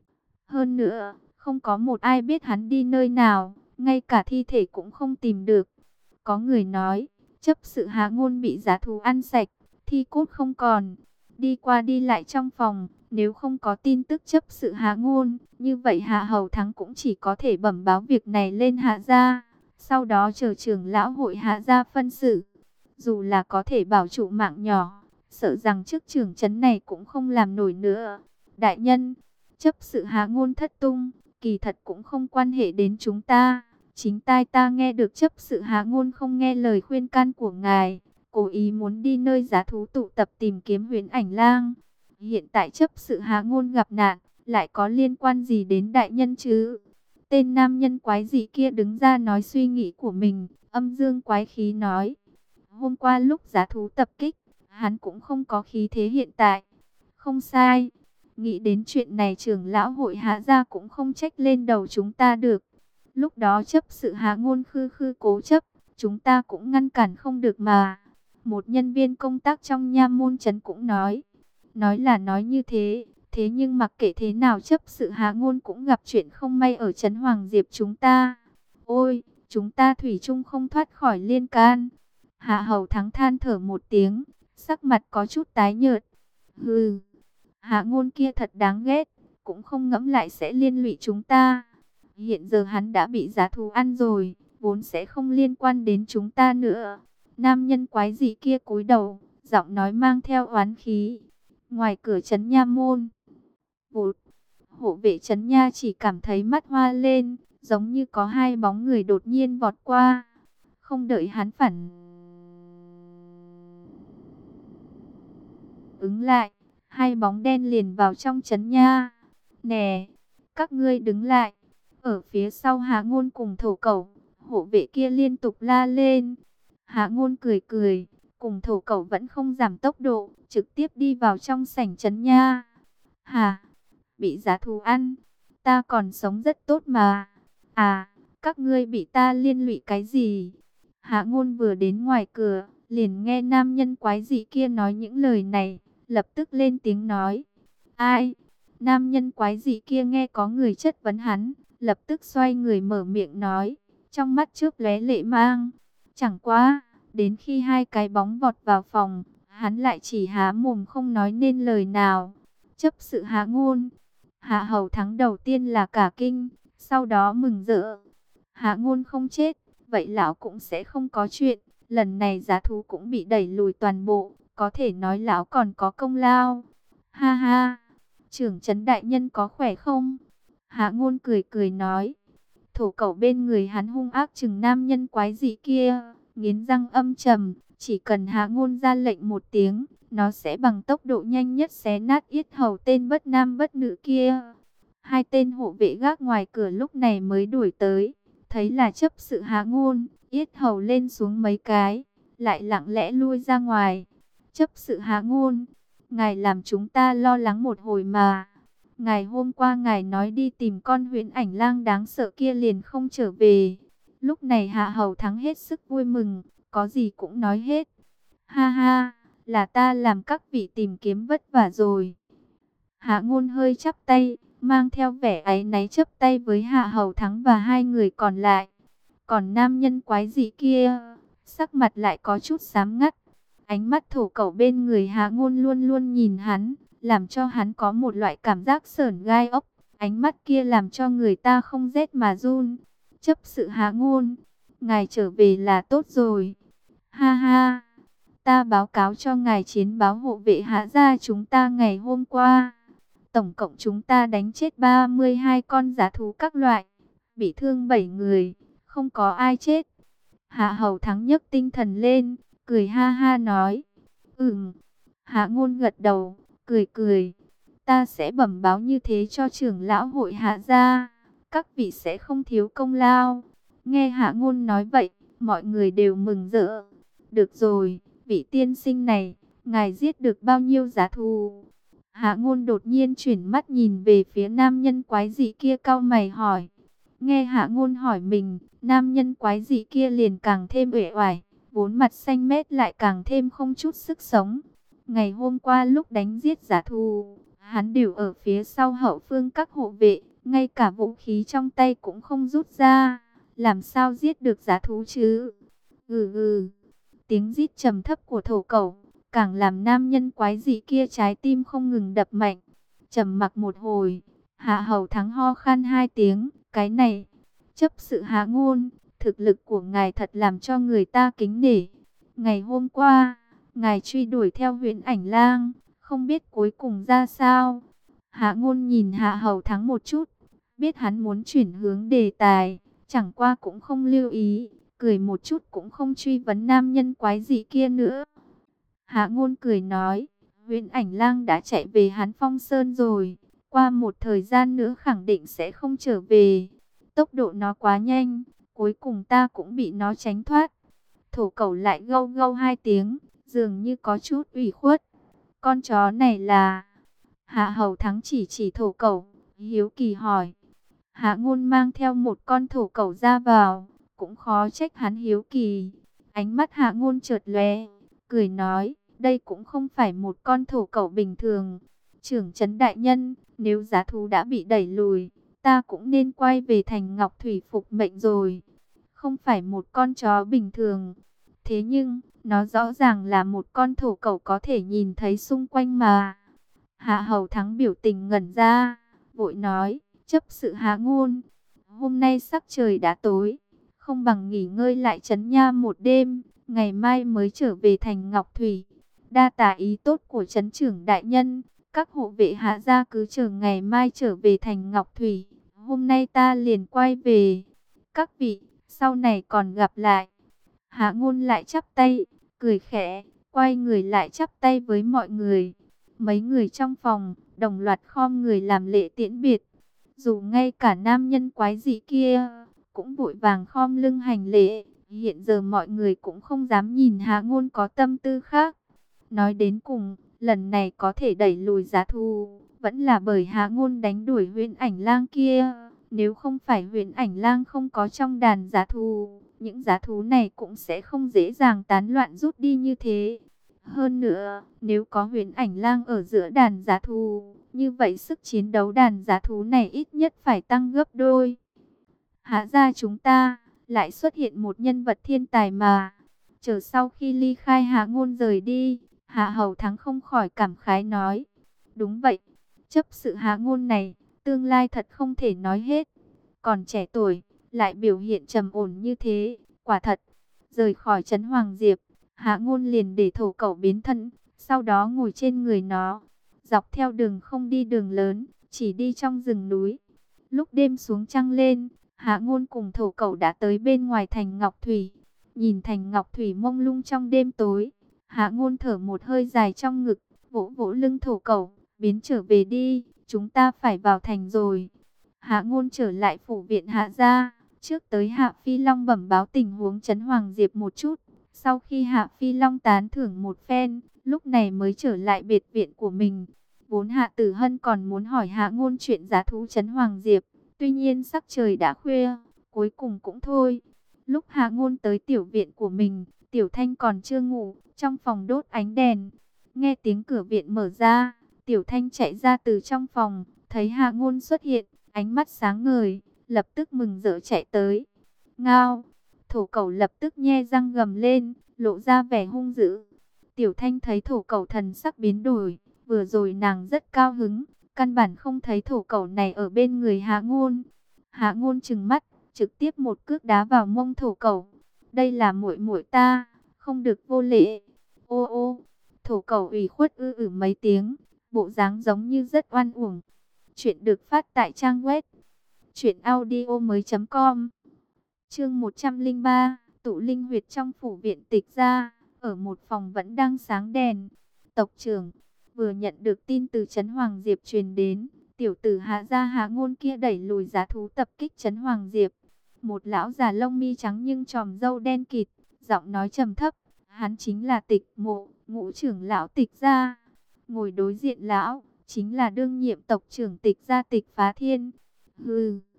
Hơn nữa, không có một ai biết hắn đi nơi nào, ngay cả thi thể cũng không tìm được. Có người nói, chấp sự Hạ Ngôn bị dã thú ăn sạch, thi cốt không còn. Đi qua đi lại trong phòng, nếu không có tin tức chấp sự Hạ Ngôn, như vậy Hạ Hầu Thắng cũng chỉ có thể bẩm báo việc này lên Hạ gia. Sau đó chờ trưởng lão hội Hạ gia phân xử. Dù là có thể bảo trụ mạng nhỏ, sợ rằng chức trưởng trấn này cũng không làm nổi nữa. Đại nhân, chấp sự Hạ Ngôn thất tung, kỳ thật cũng không quan hệ đến chúng ta. Chính tai ta nghe được chấp sự Hạ Ngôn không nghe lời khuyên can của ngài, cố ý muốn đi nơi dã thú tụ tập tìm kiếm Huyền Ảnh Lang. Hiện tại chấp sự Hạ Ngôn gặp nạn, lại có liên quan gì đến đại nhân chứ? Tên nam nhân quái dị kia đứng ra nói suy nghĩ của mình, âm dương quái khí nói. Hôm qua lúc dã thú tập kích, hắn cũng không có khí thế hiện tại. Không sai. Nghĩ đến chuyện này trưởng lão hội Hạ gia cũng không trách lên đầu chúng ta được. Lúc đó chấp sự Hạ Ngôn khư khư cố chấp, chúng ta cũng ngăn cản không được mà. Một nhân viên công tác trong nha môn trấn cũng nói. Nói là nói như thế, thế nhưng mặc kệ thế nào chấp sự Hạ Ngôn cũng gặp chuyện không may ở trấn Hoàng Diệp chúng ta. Ôi, chúng ta thủy chung không thoát khỏi liên can. Hạ Hầu Thắng than thở một tiếng, sắc mặt có chút tái nhợt. Hừ, Hạ Ngôn kia thật đáng ghét, cũng không ngẫm lại sẽ liên lụy chúng ta. Hiện giờ hắn đã bị dã thú ăn rồi, vốn sẽ không liên quan đến chúng ta nữa. Nam nhân quái dị kia cúi đầu, giọng nói mang theo oán khí. Ngoài cửa trấn nha môn, vụt, hộ vệ trấn nha chỉ cảm thấy mắt hoa lên, giống như có hai bóng người đột nhiên vọt qua. Không đợi hắn phản ứng lại, hai bóng đen liền vào trong trấn nha. Nè, các ngươi đứng lại. Ở phía sau Hạ Ngôn cùng Thổ Cẩu, hộ vệ kia liên tục la lên. Hạ Ngôn cười cười, cùng Thổ Cẩu vẫn không giảm tốc độ, trực tiếp đi vào trong sảnh trấn nha. Hà, bị dã thú ăn, ta còn sống rất tốt mà. À, các ngươi bị ta liên lụy cái gì? Hạ Ngôn vừa đến ngoài cửa, liền nghe nam nhân quái dị kia nói những lời này, lập tức lên tiếng nói. Ai? Nam nhân quái dị kia nghe có người chất vấn hắn, lập tức xoay người mở miệng nói, trong mắt chớp lóe lệ mang. Chẳng qua, đến khi hai cái bóng vọt vào phòng, hắn lại chỉ há mồm không nói nên lời nào. Chấp sự Hạ Ngôn. Hạ Hầu Thắng đầu tiên là cả kinh, sau đó mừng rỡ. Hạ Ngôn không chết, vậy lão cũng sẽ không có chuyện. Lần này dã thú cũng bị đẩy lùi toàn bộ, có thể nói lão còn có công lao. Ha ha, trưởng trấn đại nhân có khỏe không? Hạ Ngôn cười cười nói. Thổ Cẩu bên người hắn hung ác chừng nam nhân quái dị kia, nghiến răng âm trầm, chỉ cần Hạ Ngôn ra lệnh một tiếng, nó sẽ bằng tốc độ nhanh nhất xé nát yết hầu tên bất nam bất nữ kia. Hai tên hộ vệ gác ngoài cửa lúc này mới đuổi tới, thấy là chấp sự Hạ Ngôn, yết hầu lên xuống mấy cái, lại lặng lẽ lui ra ngoài. Chấp sự Hạ Ngôn, ngài làm chúng ta lo lắng một hồi mà. Ngày hôm qua ngài nói đi tìm con Huyền Ảnh Lang đáng sợ kia liền không trở về. Lúc này Hạ Hầu Thắng hết sức vui mừng, có gì cũng nói hết. Ha ha, là ta làm các vị tìm kiếm vất vả rồi. Hạ Ngôn hơi chắp tay, mang theo vẻ áy náy chắp tay với Hạ Hầu Thắng và hai người còn lại. Còn nam nhân quái dị kia, sắc mặt lại có chút xám ngắt. Ánh mắt Thổ Cẩu bên người Hạ Ngôn luôn luôn nhìn hắn, làm cho hắn có một loại cảm giác sởn gai ốc. Ánh mắt kia làm cho người ta không rét mà run. Chấp sự Hạ Ngôn, ngài trở về là tốt rồi. Ha ha, ta báo cáo cho ngài chiến báo hộ vệ Hạ gia chúng ta ngày hôm qua. Tổng cộng chúng ta đánh chết 32 con dã thú các loại, bị thương 7 người, không có ai chết. Hạ Hầu Thắng nhấc tinh thần lên, cười ha ha nói. Hạ Ngôn gật đầu, cười cười. Ta sẽ bẩm báo như thế cho trưởng lão hội Hạ gia, các vị sẽ không thiếu công lao. Nghe Hạ Ngôn nói vậy, mọi người đều mừng rỡ. Được rồi, vị tiên sinh này, ngài giết được bao nhiêu dã thú? Hạ Ngôn đột nhiên chuyển mắt nhìn về phía nam nhân quái dị kia, cau mày hỏi. Nghe Hạ Ngôn hỏi mình, nam nhân quái dị kia liền càng thêm uể oải, vốn mặt xanh mét lại càng thêm không chút sức sống. Ngày hôm qua lúc đánh giết giả thù, hắn đều ở phía sau hậu phương các hộ vệ, ngay cả vũ khí trong tay cũng không rút ra. Làm sao giết được giả thú chứ? Ừ ừ, tiếng rít trầm thấp của thổ cẩu, càng làm nam nhân quái dị kia trái tim không ngừng đập mạnh. Trầm mặc một hồi, Hạ Hầu Thắng ho khan hai tiếng, cái này, chấp sự Hạ Ngôn, thực lực của ngài thật làm cho người ta kính nể. Ngày hôm qua, ngài truy đuổi theo Huyễn Ảnh Lang, không biết cuối cùng ra sao. Hạ Ngôn nhìn Hạ Hầu Thắng một chút, biết hắn muốn chuyển hướng đề tài, chẳng qua cũng không lưu ý, cười một chút cũng không truy vấn nam nhân quái dị kia nữa. Hạ Ngôn cười nói, Huyễn Ảnh Lang đã chạy về Hán Phong Sơn rồi, qua một thời gian nữa khẳng định sẽ không trở về. Tốc độ nó quá nhanh, cuối cùng ta cũng bị nó tránh thoát. Thổ Cẩu lại gâu gâu hai tiếng, dường như có chút ủy khuất. Con chó này là... Hạ Hầu Thắng chỉ chỉ Thổ Cẩu, hiếu kỳ hỏi. Hạ Ngôn mang theo một con thổ cẩu ra vào, cũng khó trách hắn hiếu kỳ. Ánh mắt Hạ Ngôn chợt lóe, cười nói, đây cũng không phải một con thổ cẩu bình thường. Trưởng trấn đại nhân, nếu giá thú đã bị đẩy lùi, ta cũng nên quay về thành Ngọc Thủy phục mệnh rồi. Không phải một con chó bình thường. Thế nhưng, nó rõ ràng là một con thổ cẩu có thể nhìn thấy xung quanh mà. Hạ Hầu Thắng biểu tình ngẩn ra, vội nói, chấp sự Hạ Ngôn, hôm nay sắc trời đã tối, không bằng nghỉ ngơi lại trấn nha một đêm, ngày mai mới trở về thành Ngọc Thủy. Đa tạ ý tốt của trấn trưởng đại nhân, các hộ vệ Hạ gia cứ chờ ngày mai trở về thành Ngọc Thủy, hôm nay ta liền quay về. Các vị, sau này còn gặp lại. Hạ Ngôn lại chắp tay, cười khẽ, quay người lại chắp tay với mọi người. Mấy người trong phòng đồng loạt khom người làm lễ tiễn biệt. Dù ngay cả nam nhân quái dị kia cũng vội vàng khom lưng hành lễ. Hiện giờ mọi người cũng không dám nhìn Hạ Ngôn có tâm tư khác. Nói đến cùng, lần này có thể đẩy lùi giá thù, vẫn là bởi Hạ Ngôn đánh đuổi Huyễn Ảnh Lang kia. Nếu không phải Huyễn Ảnh Lang không có trong đàn giá thù, những giá thú này cũng sẽ không dễ dàng tán loạn rút đi như thế. Hơn nữa, nếu có Huyễn Ảnh Lang ở giữa đàn giá thú, như vậy sức chiến đấu đàn giá thú này ít nhất phải tăng gấp đôi. Hạ gia chúng ta lại xuất hiện một nhân vật thiên tài mà. Chờ sau khi ly khai Hạ Ngôn rời đi, Hạ Hầu Thắng không khỏi cảm khái nói. Đúng vậy, chấp sự Hạ Ngôn này, tương lai thật không thể nói hết. Còn trẻ tuổi, lại biểu hiện trầm ổn như thế, quả thật. Rời khỏi trấn Hoàng Diệp, Hạ Ngôn liền để thổ cẩu biến thân, sau đó ngồi trên người nó. Dọc theo đường không đi đường lớn, chỉ đi trong rừng núi. Lúc đêm xuống trăng lên, Hạ Ngôn cùng thổ cẩu đã tới bên ngoài thành Ngọc Thủy. Nhìn thành Ngọc Thủy mông lung trong đêm tối, Hạ Ngôn thở một hơi dài trong ngực, vỗ vỗ lưng thổ cẩu, biến trở về đi, chúng ta phải vào thành rồi. Hạ Ngôn trở lại phủ viện Hạ gia, trước tới Hạ Phi Long bẩm báo tình huống trấn Hoàng Diệp một chút. Sau khi Hạ Phi Long tán thưởng một phen, lúc này mới trở lại biệt viện của mình. Vốn Hạ Tử Hân còn muốn hỏi Hạ Ngôn chuyện giá thú trấn Hoàng Diệp, tuy nhiên sắc trời đã khuya, cuối cùng cũng thôi. Lúc Hạ Ngôn tới tiểu viện của mình, Tiểu Thanh còn chưa ngủ, trong phòng đốt ánh đèn. Nghe tiếng cửa viện mở ra, Tiểu Thanh chạy ra từ trong phòng, thấy Hạ Ngôn xuất hiện, ánh mắt sáng ngời, lập tức mừng rỡ chạy tới. Ngao! Thổ cẩu lập tức nhe răng gầm lên, lộ ra vẻ hung dữ. Tiểu Thanh thấy thổ cẩu thần sắc biến đổi, vừa rồi nàng rất cao hứng, căn bản không thấy thổ cẩu này ở bên người Hạ Ngôn. Hạ Ngôn trừng mắt, trực tiếp một cước đá vào mông thổ cẩu. Đây là muội muội ta, không được vô lễ. Ô ô, thổ cẩu ủy khuất mấy tiếng, bộ dáng giống như rất oan uổng. Chuyện được phát tại trang web truyệnaudiomoi.com. Chương 103, tụ linh huyệt trong phủ viện Tịch gia, ở một phòng vẫn đang sáng đèn. Tộc trưởng vừa nhận được tin từ trấn Hoàng Diệp truyền đến, tiểu tử Hạ gia Hạ Ngôn kia đẩy lùi giá thú tập kích trấn Hoàng Diệp. Một lão già lông mi trắng nhưng tròm râu đen kịt, giọng nói trầm thấp, hắn chính là Tịch Mộ, ngũ trưởng lão Tịch gia. Ngồi đối diện lão chính là đương nhiệm tộc trưởng Tịch gia Tịch Phá Thiên. Hừ.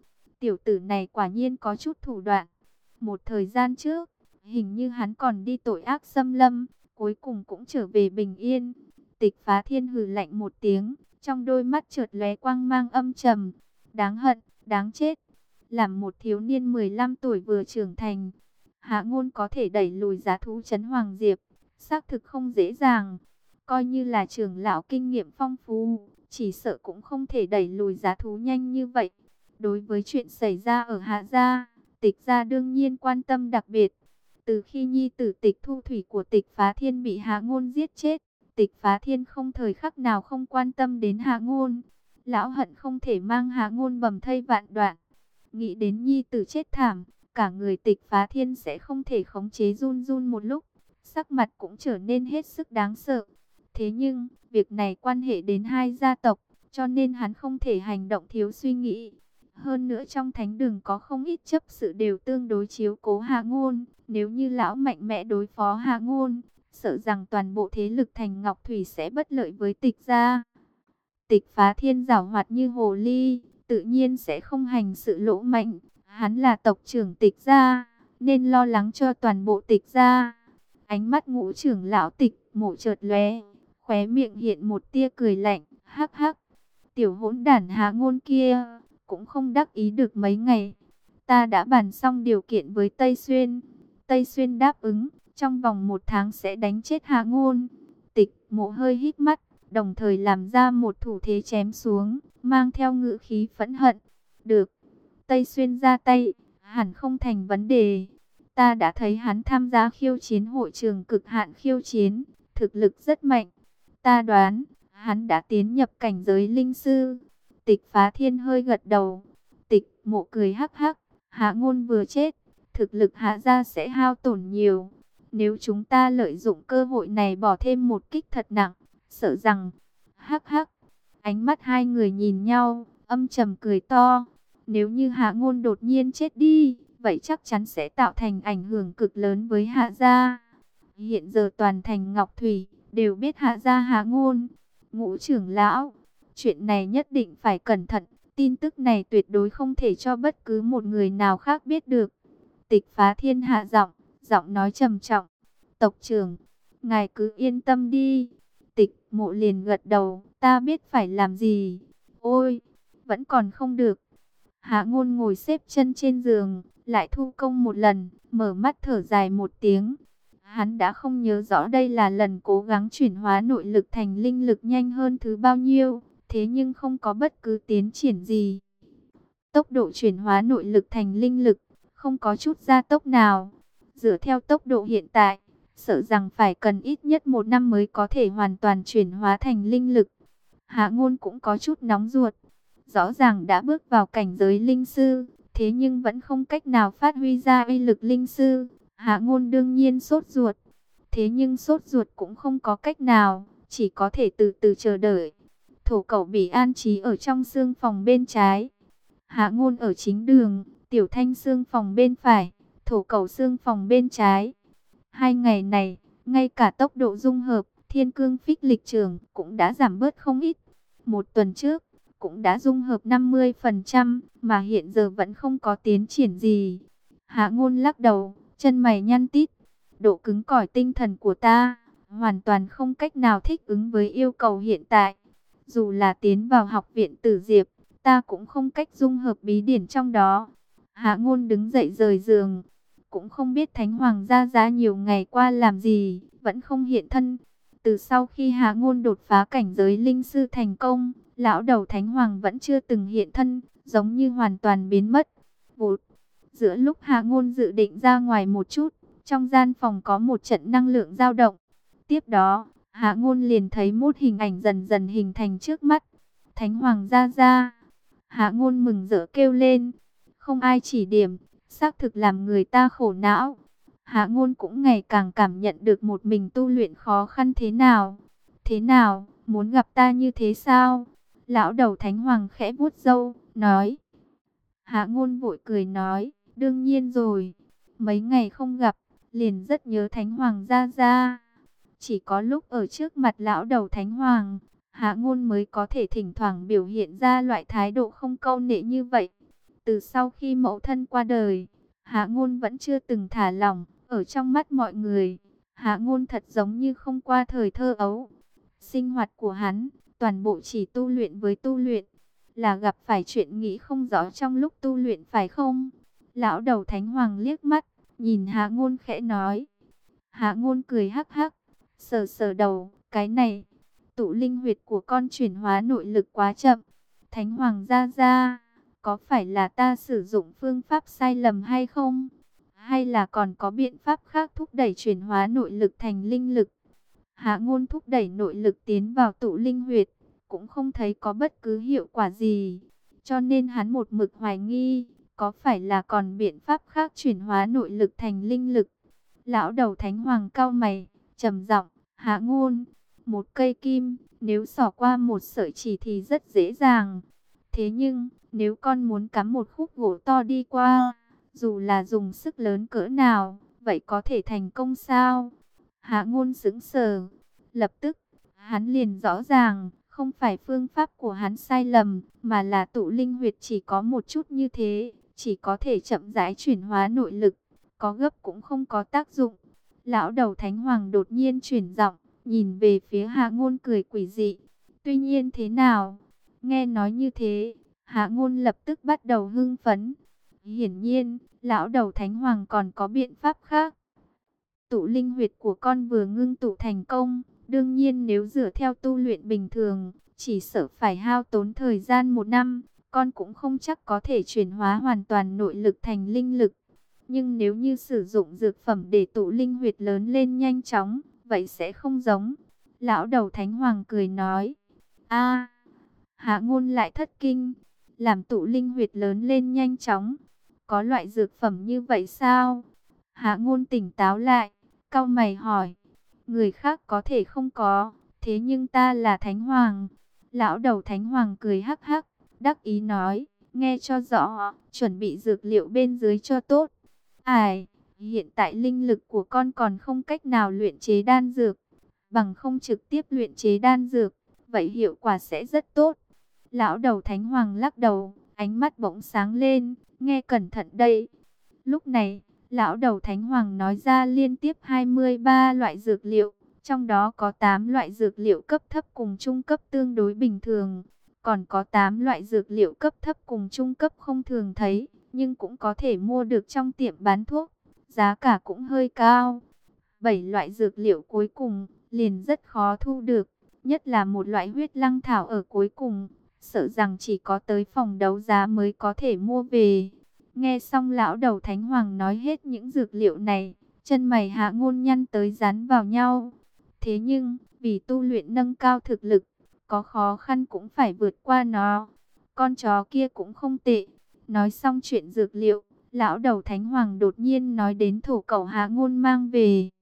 tiểu tử này quả nhiên có chút thủ đoạn. Một thời gian trước, hình như hắn còn đi tội ác xâm lâm, cuối cùng cũng trở về bình yên. Tịch Phá Thiên hừ lạnh một tiếng, trong đôi mắt chợt lóe quang mang âm trầm. Đáng hận, đáng chết. Làm một thiếu niên 15 tuổi vừa trưởng thành, Hạ Ngôn có thể đẩy lùi giá thú trấn Hoàng Diệp, xác thực không dễ dàng. Coi như là trưởng lão kinh nghiệm phong phú, chỉ sợ cũng không thể đẩy lùi giá thú nhanh như vậy. Đối với chuyện xảy ra ở Hạ gia, Tịch gia đương nhiên quan tâm đặc biệt. Từ khi nhi tử Tịch Thu Thủy của Tịch Phá Thiên bị Hạ Ngôn giết chết, Tịch Phá Thiên không thời khắc nào không quan tâm đến Hạ Ngôn. Lão hận không thể mang Hạ Ngôn bầm thây vạn đoạn. Nghĩ đến nhi tử chết thảm, cả người Tịch Phá Thiên sẽ không thể khống chế, run run một lúc, sắc mặt cũng trở nên hết sức đáng sợ. Thế nhưng, việc này quan hệ đến hai gia tộc, cho nên hắn không thể hành động thiếu suy nghĩ. Hơn nữa trong thánh đường có không ít chấp sự đều tương đối chiếu cố Hạ Ngôn. Nếu như lão mạnh mẽ đối phó Hạ Ngôn, sợ rằng toàn bộ thế lực thành Ngọc Thủy sẽ bất lợi với Tịch gia. Tịch Phá Thiên giảo hoạt như hồ ly, tự nhiên sẽ không hành sự lỗ mãnh. Hắn là tộc trưởng Tịch gia, nên lo lắng cho toàn bộ Tịch gia. Ánh mắt ngũ trưởng lão Tịch Mộ chợt lóe, khóe miệng hiện một tia cười lạnh, hắc hắc. Tiểu hỗn đản Hạ Ngôn kia, cũng không đắc ý được mấy ngày. Ta đã bàn xong điều kiện với Tây Xuyên. Tây Xuyên đáp ứng, trong vòng 1 tháng sẽ đánh chết Hạ Ngôn. Tịch Mộ hơi hít mắt, đồng thời làm ra một thủ thế chém xuống, mang theo ngữ khí phẫn hận. Được, Tây Xuyên ra tay, hẳn không thành vấn đề. Ta đã thấy hắn tham gia khiêu chiến hội trường cực hạn khiêu chiến, thực lực rất mạnh. Ta đoán, hắn đã tiến nhập cảnh giới linh sư. Tịch Phá Thiên hơi gật đầu. Tịch Mộ cười hắc hắc, Hạ Ngôn vừa chết, thực lực Hạ gia sẽ hao tổn nhiều. Nếu chúng ta lợi dụng cơ hội này bỏ thêm một kích thật nặng, sợ rằng... Hắc hắc, ánh mắt hai người nhìn nhau, âm trầm cười to. Nếu như Hạ Ngôn đột nhiên chết đi, vậy chắc chắn sẽ tạo thành ảnh hưởng cực lớn với Hạ gia. Hiện giờ toàn thành Ngọc Thủy đều biết Hạ gia Hạ Ngôn. Ngũ trưởng lão, chuyện này nhất định phải cẩn thận. Tin tức này tuyệt đối không thể cho bất cứ một người nào khác biết được. Tịch Phá Thiên hạ giọng, giọng nói trầm trọng. Tộc trưởng, ngài cứ yên tâm đi. Tịch Mộ liền gật đầu, ta biết phải làm gì. Ôi, vẫn còn không được. Hạ Ngôn ngồi xếp chân trên giường, lại thu công một lần, mở mắt thở dài một tiếng. Hắn đã không nhớ rõ đây là lần cố gắng chuyển hóa nội lực thành linh lực nhanh hơn thứ bao nhiêu, thế nhưng không có bất cứ tiến triển gì. Tốc độ chuyển hóa nội lực thành linh lực, không có chút gia tốc nào. Dựa theo tốc độ hiện tại, sợ rằng phải cần ít nhất 1 năm mới có thể hoàn toàn chuyển hóa thành linh lực. Hạ Ngôn cũng có chút nóng ruột. Rõ ràng đã bước vào cảnh giới linh sư, thế nhưng vẫn không cách nào phát huy ra uy lực linh sư. Hạ Ngôn đương nhiên sốt ruột. Thế nhưng sốt ruột cũng không có cách nào, chỉ có thể từ từ chờ đợi. Thổ Cẩu bị an trí ở trong xương phòng bên trái. Hạ Ngôn ở chính đường, Tiểu Thanh xương phòng bên phải, Thổ Cẩu xương phòng bên trái. 2 ngày này, ngay cả tốc độ dung hợp, thiên cương phích lịch trường cũng đã giảm bớt không ít. 1 tuần trước, cũng đã dung hợp 50%, mà hiện giờ vẫn không có tiến triển gì. Hạ Ngôn lắc đầu, chân mày nhăn tít. Độ cứng cỏi tinh thần của ta, hoàn toàn không cách nào thích ứng với yêu cầu hiện tại. Dù là tiến vào học viện Tử Diệp, ta cũng không cách dung hợp bí điển trong đó. Hạ Ngôn đứng dậy rời giường. Cũng không biết Thánh Hoàng gia giá nhiều ngày qua làm gì, vẫn không hiện thân. Từ sau khi Hạ Ngôn đột phá cảnh giới linh sư thành công, lão đầu Thánh Hoàng vẫn chưa từng hiện thân, giống như hoàn toàn biến mất. Vụt. Giữa lúc Hạ Ngôn dự định ra ngoài một chút, trong gian phòng có một trận năng lượng dao động. Tiếp đó, Hạ Ngôn liền thấy một hình ảnh dần dần hình thành trước mắt. Thánh Hoàng gia gia. Hạ Ngôn mừng rỡ kêu lên. Không ai chỉ điểm, xác thực làm người ta khổ não. Hạ Ngôn cũng ngày càng cảm nhận được một mình tu luyện khó khăn thế nào. Thế nào, muốn gặp ta như thế sao? Lão đầu Thánh Hoàng khẽ vuốt râu, nói. Hạ Ngôn vội cười nói, đương nhiên rồi. Mấy ngày không gặp, liền rất nhớ Thánh Hoàng gia gia. Chỉ có lúc ở trước mặt lão đầu Thánh Hoàng, Hạ Ngôn mới có thể thỉnh thoảng biểu hiện ra loại thái độ không câu nệ như vậy. Từ sau khi mẫu thân qua đời, Hạ Ngôn vẫn chưa từng thả lỏng. Ở trong mắt mọi người, Hạ Ngôn thật giống như không qua thời thơ ấu. Sinh hoạt của hắn, toàn bộ chỉ tu luyện với tu luyện. Là gặp phải chuyện nghĩ không rõ trong lúc tu luyện phải không? Lão đầu Thánh Hoàng liếc mắt, nhìn Hạ Ngôn khẽ nói. Hạ Ngôn cười hắc hắc, sờ sờ đầu, cái này, tụ linh huyệt của con chuyển hóa nội lực quá chậm. Thánh Hoàng gia gia, có phải là ta sử dụng phương pháp sai lầm hay không? Hay là còn có biện pháp khác thúc đẩy chuyển hóa nội lực thành linh lực? Hạ Ngôn thúc đẩy nội lực tiến vào tụ linh huyệt, cũng không thấy có bất cứ hiệu quả gì. Cho nên hắn một mực hoài nghi, có phải là còn biện pháp khác chuyển hóa nội lực thành linh lực? Lão đầu Thánh Hoàng cau mày, trầm giọng, Hạ Ngôn, một cây kim, nếu xỏ qua một sợi chỉ thì rất dễ dàng. Thế nhưng, nếu con muốn cắm một khúc gỗ to đi qua, dù là dùng sức lớn cỡ nào, vậy có thể thành công sao? Hạ Ngôn sững sờ, lập tức, hắn liền rõ ràng, không phải phương pháp của hắn sai lầm, mà là tụ linh huyệt chỉ có một chút như thế, chỉ có thể chậm rãi chuyển hóa nội lực, có gấp cũng không có tác dụng. Lão đầu Thánh Hoàng đột nhiên chuyển giọng, nhìn về phía Hạ Ngôn cười quỷ dị. Tuy nhiên thế nào? Nghe nói như thế, Hạ Ngôn lập tức bắt đầu hưng phấn. Hiển nhiên, lão đầu Thánh Hoàng còn có biện pháp khác. Tụ linh huyệt của con vừa ngưng tụ thành công, đương nhiên nếu dựa theo tu luyện bình thường, chỉ sợ phải hao tốn thời gian 1 năm, con cũng không chắc có thể chuyển hóa hoàn toàn nội lực thành linh lực. Nhưng nếu như sử dụng dược phẩm để tụ linh huyệt lớn lên nhanh chóng, vậy sẽ không giống. Lão đầu Thánh Hoàng cười nói, a Hạ Ngôn lại thất kinh, làm tụ linh huyệt lớn lên nhanh chóng. Có loại dược phẩm như vậy sao? Hạ Ngôn tỉnh táo lại, cau mày hỏi, người khác có thể không có, thế nhưng ta là Thánh Hoàng. Lão đầu Thánh Hoàng cười hắc hắc, đắc ý nói, nghe cho rõ, chuẩn bị dược liệu bên dưới cho tốt. Ai, hiện tại linh lực của con còn không cách nào luyện chế đan dược, bằng không trực tiếp luyện chế đan dược, vậy hiệu quả sẽ rất tốt. Lão đầu Thánh Hoàng lắc đầu, ánh mắt bỗng sáng lên, nghe cẩn thận đây. Lúc này, lão đầu Thánh Hoàng nói ra liên tiếp 23 loại dược liệu, trong đó có 8 loại dược liệu cấp thấp cùng trung cấp tương đối bình thường, còn có 8 loại dược liệu cấp thấp cùng trung cấp không thường thấy, nhưng cũng có thể mua được trong tiệm bán thuốc, giá cả cũng hơi cao. 7 loại dược liệu cuối cùng liền rất khó thu được, nhất là một loại huyết lăng thảo ở cuối cùng, sợ rằng chỉ có tới phòng đấu giá mới có thể mua về. Nghe xong lão đầu Thánh Hoàng nói hết những dược liệu này, chân mày Hạ Ngôn nhăn tới dán vào nhau. Thế nhưng, vì tu luyện nâng cao thực lực, có khó khăn cũng phải vượt qua nó. Con chó kia cũng không tệ. Nói xong chuyện dược liệu, lão đầu Thánh Hoàng đột nhiên nói đến thổ cẩu Hạ Ngôn mang về.